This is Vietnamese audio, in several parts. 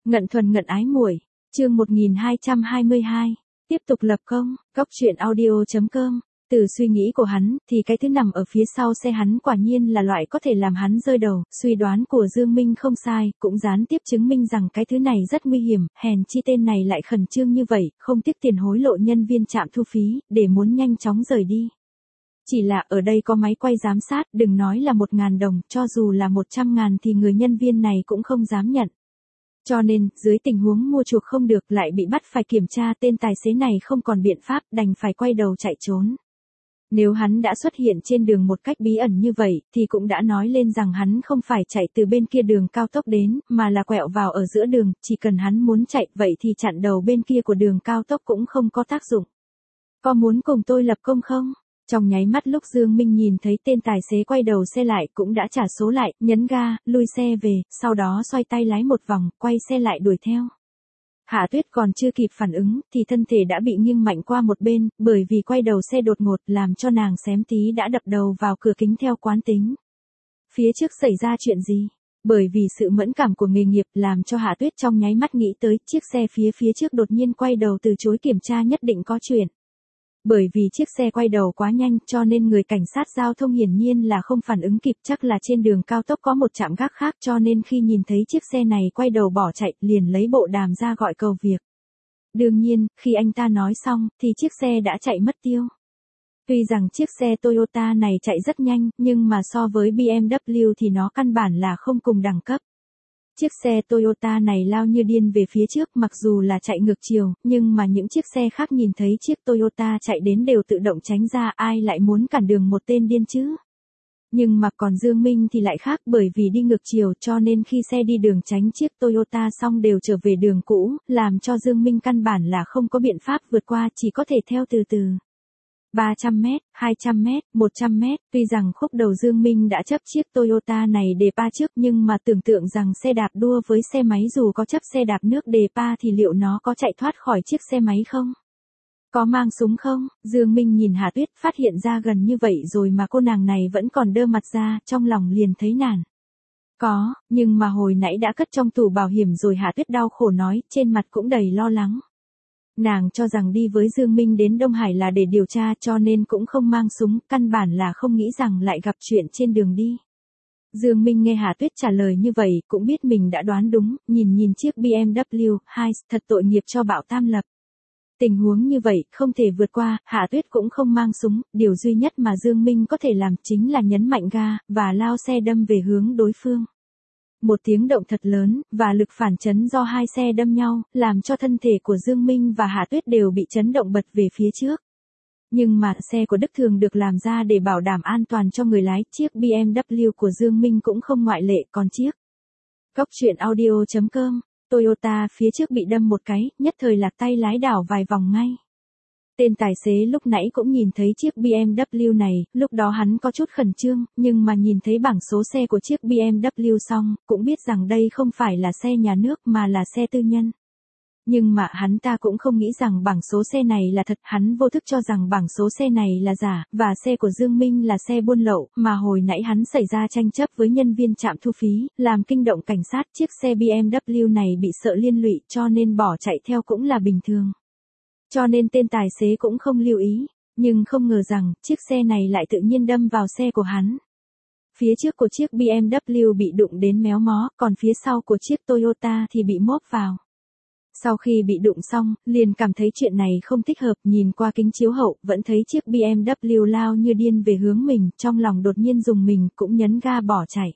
Ngận thuần ngận ái muội, chương 1222, tiếp tục lập công, cóc truyện audio.com. Từ suy nghĩ của hắn, thì cái thứ nằm ở phía sau xe hắn quả nhiên là loại có thể làm hắn rơi đầu, suy đoán của Dương Minh không sai, cũng gián tiếp chứng minh rằng cái thứ này rất nguy hiểm, hèn chi tên này lại khẩn trương như vậy, không tiếc tiền hối lộ nhân viên trạm thu phí, để muốn nhanh chóng rời đi. Chỉ là ở đây có máy quay giám sát, đừng nói là 1.000 đồng, cho dù là 100.000 thì người nhân viên này cũng không dám nhận. Cho nên, dưới tình huống mua chuộc không được lại bị bắt phải kiểm tra, tên tài xế này không còn biện pháp, đành phải quay đầu chạy trốn. Nếu hắn đã xuất hiện trên đường một cách bí ẩn như vậy, thì cũng đã nói lên rằng hắn không phải chạy từ bên kia đường cao tốc đến, mà là quẹo vào ở giữa đường, chỉ cần hắn muốn chạy, vậy thì chặn đầu bên kia của đường cao tốc cũng không có tác dụng. Có muốn cùng tôi lập công không? Trong nháy mắt lúc Dương Minh nhìn thấy tên tài xế quay đầu xe lại cũng đã trả số lại, nhấn ga, lui xe về, sau đó xoay tay lái một vòng, quay xe lại đuổi theo. Hạ Tuyết còn chưa kịp phản ứng, thì thân thể đã bị nghiêng mạnh qua một bên, bởi vì quay đầu xe đột ngột làm cho nàng xém tí đã đập đầu vào cửa kính theo quán tính. Phía trước xảy ra chuyện gì? Bởi vì sự mẫn cảm của nghề nghiệp làm cho Hạ Tuyết trong nháy mắt nghĩ tới chiếc xe phía trước đột nhiên quay đầu từ chối kiểm tra nhất định có chuyện. Bởi vì chiếc xe quay đầu quá nhanh cho nên người cảnh sát giao thông hiển nhiên là không phản ứng kịp, chắc là trên đường cao tốc có một trạm gác khác cho nên khi nhìn thấy chiếc xe này quay đầu bỏ chạy liền lấy bộ đàm ra gọi cầu việc. Đương nhiên, khi anh ta nói xong thì chiếc xe đã chạy mất tiêu. Tuy rằng chiếc xe Toyota này chạy rất nhanh nhưng mà so với BMW thì nó căn bản là không cùng đẳng cấp. Chiếc xe Toyota này lao như điên về phía trước mặc dù là chạy ngược chiều, nhưng mà những chiếc xe khác nhìn thấy chiếc Toyota chạy đến đều tự động tránh ra, ai lại muốn cản đường một tên điên chứ. Nhưng mà còn Dương Minh thì lại khác, bởi vì đi ngược chiều cho nên khi xe đi đường tránh chiếc Toyota xong đều trở về đường cũ, làm cho Dương Minh căn bản là không có biện pháp vượt qua, chỉ có thể theo từ từ. 300 mét, 200 mét, 100 mét, tuy rằng khúc đầu Dương Minh đã chấp chiếc Toyota này đề pa trước nhưng mà tưởng tượng rằng xe đạp đua với xe máy dù có chấp xe đạp nước đề pa thì liệu nó có chạy thoát khỏi chiếc xe máy không? Có mang súng không? Dương Minh nhìn Hạ Tuyết phát hiện ra gần như vậy rồi mà cô nàng này vẫn còn đơ mặt ra, trong lòng liền thấy nản. Có, nhưng mà hồi nãy đã cất trong tủ bảo hiểm rồi, Hạ Tuyết đau khổ nói, trên mặt cũng đầy lo lắng. Nàng cho rằng đi với Dương Minh đến Đông Hải là để điều tra cho nên cũng không mang súng, căn bản là không nghĩ rằng lại gặp chuyện trên đường đi. Dương Minh nghe Hạ Tuyết trả lời như vậy cũng biết mình đã đoán đúng, nhìn chiếc BMW, thật tội nghiệp cho Bảo Tam Lập. Tình huống như vậy không thể vượt qua, Hạ Tuyết cũng không mang súng, điều duy nhất mà Dương Minh có thể làm chính là nhấn mạnh ga, và lao xe đâm về hướng đối phương. Một tiếng động thật lớn, và lực phản chấn do hai xe đâm nhau, làm cho thân thể của Dương Minh và Hạ Tuyết đều bị chấn động bật về phía trước. Nhưng mà xe của Đức Thường được làm ra để bảo đảm an toàn cho người lái, chiếc BMW của Dương Minh cũng không ngoại lệ, còn chiếc cóc truyện audio.com, Toyota phía trước bị đâm một cái, nhất thời lạc tay lái đảo vài vòng ngay. Tên tài xế lúc nãy cũng nhìn thấy chiếc BMW này, lúc đó hắn có chút khẩn trương, nhưng mà nhìn thấy bảng số xe của chiếc BMW xong, cũng biết rằng đây không phải là xe nhà nước mà là xe tư nhân. Nhưng mà hắn ta cũng không nghĩ rằng bảng số xe này là thật, hắn vô thức cho rằng bảng số xe này là giả, và xe của Dương Minh là xe buôn lậu, mà hồi nãy hắn xảy ra tranh chấp với nhân viên trạm thu phí, làm kinh động cảnh sát, chiếc xe BMW này bị sợ liên lụy cho nên bỏ chạy theo cũng là bình thường. Cho nên tên tài xế cũng không lưu ý, nhưng không ngờ rằng, chiếc xe này lại tự nhiên đâm vào xe của hắn. Phía trước của chiếc BMW bị đụng đến méo mó, còn phía sau của chiếc Toyota thì bị mốp vào. Sau khi bị đụng xong, liền cảm thấy chuyện này không thích hợp, nhìn qua kính chiếu hậu, vẫn thấy chiếc BMW lao như điên về hướng mình, trong lòng đột nhiên rùng mình, cũng nhấn ga bỏ chạy.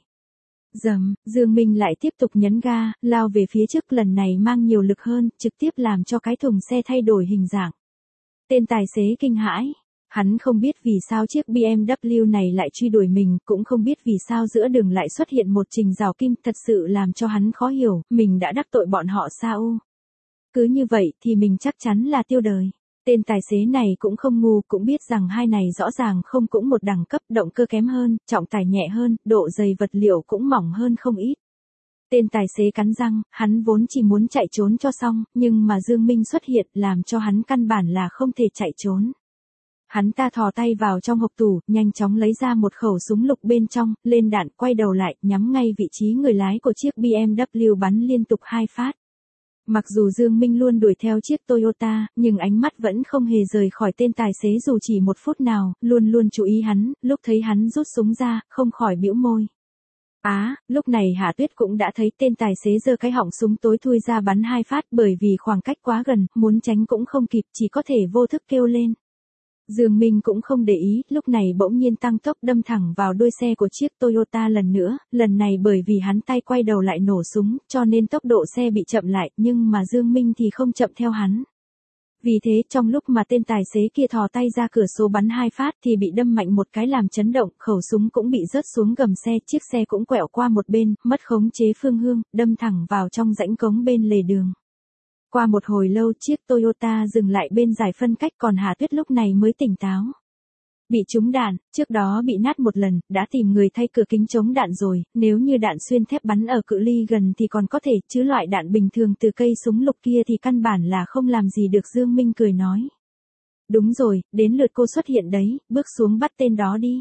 Dầm, Dương Minh lại tiếp tục nhấn ga, lao về phía trước, lần này mang nhiều lực hơn, trực tiếp làm cho cái thùng xe thay đổi hình dạng. Tên tài xế kinh hãi, hắn không biết vì sao chiếc BMW này lại truy đuổi mình, cũng không biết vì sao giữa đường lại xuất hiện một trình rào kim, thật sự làm cho hắn khó hiểu, mình đã đắc tội bọn họ sao? Cứ như vậy thì mình chắc chắn là tiêu đời. Tên tài xế này cũng không ngu, cũng biết rằng hai này rõ ràng không cũng một đẳng cấp, động cơ kém hơn, trọng tải nhẹ hơn, độ dày vật liệu cũng mỏng hơn không ít. Tên tài xế cắn răng, hắn vốn chỉ muốn chạy trốn cho xong, nhưng mà Dương Minh xuất hiện làm cho hắn căn bản là không thể chạy trốn. Hắn ta thò tay vào trong hộc tủ, nhanh chóng lấy ra một khẩu súng lục bên trong, lên đạn, quay đầu lại, nhắm ngay vị trí người lái của chiếc BMW bắn liên tục 2 phát. Mặc dù Dương Minh luôn đuổi theo chiếc Toyota, nhưng ánh mắt vẫn không hề rời khỏi tên tài xế dù chỉ một phút nào, luôn luôn chú ý hắn, lúc thấy hắn rút súng ra, không khỏi bĩu môi. Lúc này Hạ Tuyết cũng đã thấy tên tài xế giơ cái họng súng tối thui ra bắn 2 phát bởi vì khoảng cách quá gần, muốn tránh cũng không kịp, chỉ có thể vô thức kêu lên. Dương Minh cũng không để ý, lúc này bỗng nhiên tăng tốc đâm thẳng vào đuôi xe của chiếc Toyota lần nữa, lần này bởi vì hắn tay quay đầu lại nổ súng, cho nên tốc độ xe bị chậm lại, nhưng mà Dương Minh thì không chậm theo hắn. Vì thế trong lúc mà tên tài xế kia thò tay ra cửa sổ bắn 2 phát thì bị đâm mạnh một cái làm chấn động, khẩu súng cũng bị rớt xuống gầm xe, chiếc xe cũng quẹo qua một bên, mất khống chế phương hướng, đâm thẳng vào trong rãnh cống bên lề đường. Qua một hồi lâu chiếc Toyota dừng lại bên giải phân cách, còn Hà Tuyết lúc này mới tỉnh táo. Bị trúng đạn, trước đó bị nát một lần, đã tìm người thay cửa kính chống đạn rồi, nếu như đạn xuyên thép bắn ở cự ly gần thì còn có thể, chứ loại đạn bình thường từ cây súng lục kia thì căn bản là không làm gì được. Dương Minh cười nói. Đúng rồi, đến lượt cô xuất hiện đấy, bước xuống bắt tên đó đi.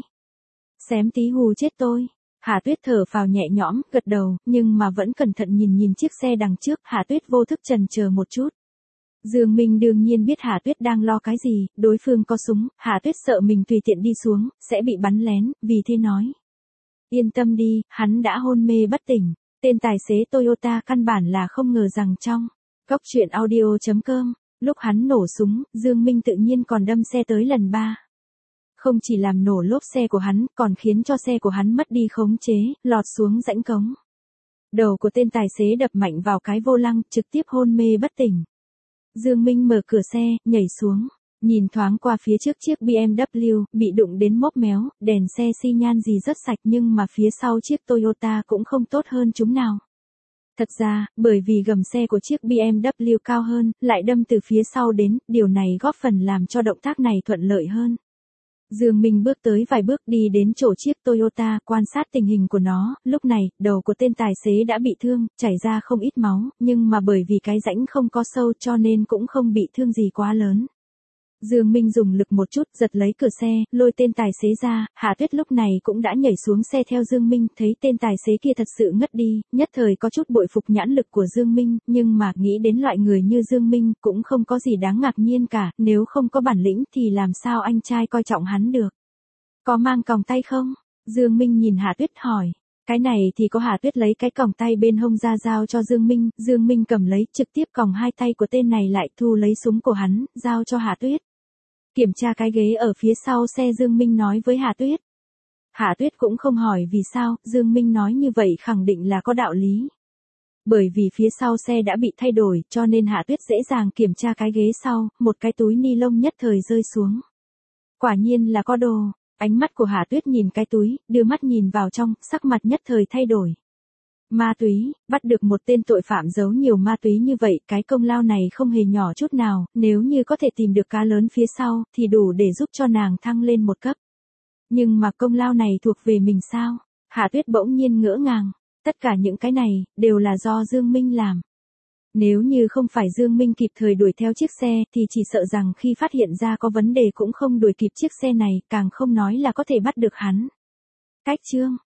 Xém tí hù chết tôi. Hà Tuyết thở phào nhẹ nhõm, gật đầu, nhưng mà vẫn cẩn thận nhìn chiếc xe đằng trước, Hà Tuyết vô thức chần chờ một chút. Dương Minh đương nhiên biết Hà Tuyết đang lo cái gì, đối phương có súng, Hà Tuyết sợ mình tùy tiện đi xuống, sẽ bị bắn lén, vì thế nói. Yên tâm đi, hắn đã hôn mê bất tỉnh, tên tài xế Toyota căn bản là không ngờ rằng trong Cốc Truyện Audio.com, lúc hắn nổ súng, Dương Minh tự nhiên còn đâm xe tới lần 3. Không chỉ làm nổ lốp xe của hắn, còn khiến cho xe của hắn mất đi khống chế, lọt xuống rãnh cống. Đầu của tên tài xế đập mạnh vào cái vô lăng, trực tiếp hôn mê bất tỉnh. Dương Minh mở cửa xe, nhảy xuống, nhìn thoáng qua phía trước chiếc BMW, bị đụng đến móp méo, đèn xe xi nhan gì rất sạch, nhưng mà phía sau chiếc Toyota cũng không tốt hơn chúng nào. Thật ra, bởi vì gầm xe của chiếc BMW cao hơn, lại đâm từ phía sau đến, điều này góp phần làm cho động tác này thuận lợi hơn. Dương Minh bước tới vài bước đi đến chỗ chiếc Toyota, quan sát tình hình của nó, lúc này, đầu của tên tài xế đã bị thương, chảy ra không ít máu, nhưng mà bởi vì cái rãnh không có sâu cho nên cũng không bị thương gì quá lớn. Dương Minh dùng lực một chút, giật lấy cửa xe, lôi tên tài xế ra, Hạ Tuyết lúc này cũng đã nhảy xuống xe theo Dương Minh, thấy tên tài xế kia thật sự ngất đi, nhất thời có chút bội phục nhãn lực của Dương Minh, nhưng mà nghĩ đến loại người như Dương Minh cũng không có gì đáng ngạc nhiên cả, nếu không có bản lĩnh thì làm sao anh trai coi trọng hắn được. Có mang còng tay không? Dương Minh nhìn Hạ Tuyết hỏi. Cái này thì có. Hạ Tuyết lấy cái còng tay bên hông ra giao cho Dương Minh cầm lấy, trực tiếp còng hai tay của tên này lại, thu lấy súng của hắn, giao cho Hạ Tuyết. Kiểm tra cái ghế ở phía sau xe, Dương Minh nói với Hạ Tuyết. Hạ Tuyết cũng không hỏi vì sao, Dương Minh nói như vậy khẳng định là có đạo lý. Bởi vì phía sau xe đã bị thay đổi, cho nên Hạ Tuyết dễ dàng kiểm tra cái ghế sau, một cái túi ni lông nhất thời rơi xuống. Quả nhiên là có đồ. Ánh mắt của Hạ Tuyết nhìn cái túi, đưa mắt nhìn vào trong, sắc mặt nhất thời thay đổi. Ma túy, bắt được một tên tội phạm giấu nhiều ma túy như vậy, cái công lao này không hề nhỏ chút nào, nếu như có thể tìm được cá lớn phía sau, thì đủ để giúp cho nàng thăng lên một cấp. Nhưng mà công lao này thuộc về mình sao? Hạ Tuyết bỗng nhiên ngỡ ngàng, tất cả những cái này, đều là do Dương Minh làm. Nếu như không phải Dương Minh kịp thời đuổi theo chiếc xe, thì chỉ sợ rằng khi phát hiện ra có vấn đề cũng không đuổi kịp chiếc xe này, càng không nói là có thể bắt được hắn. Cách chương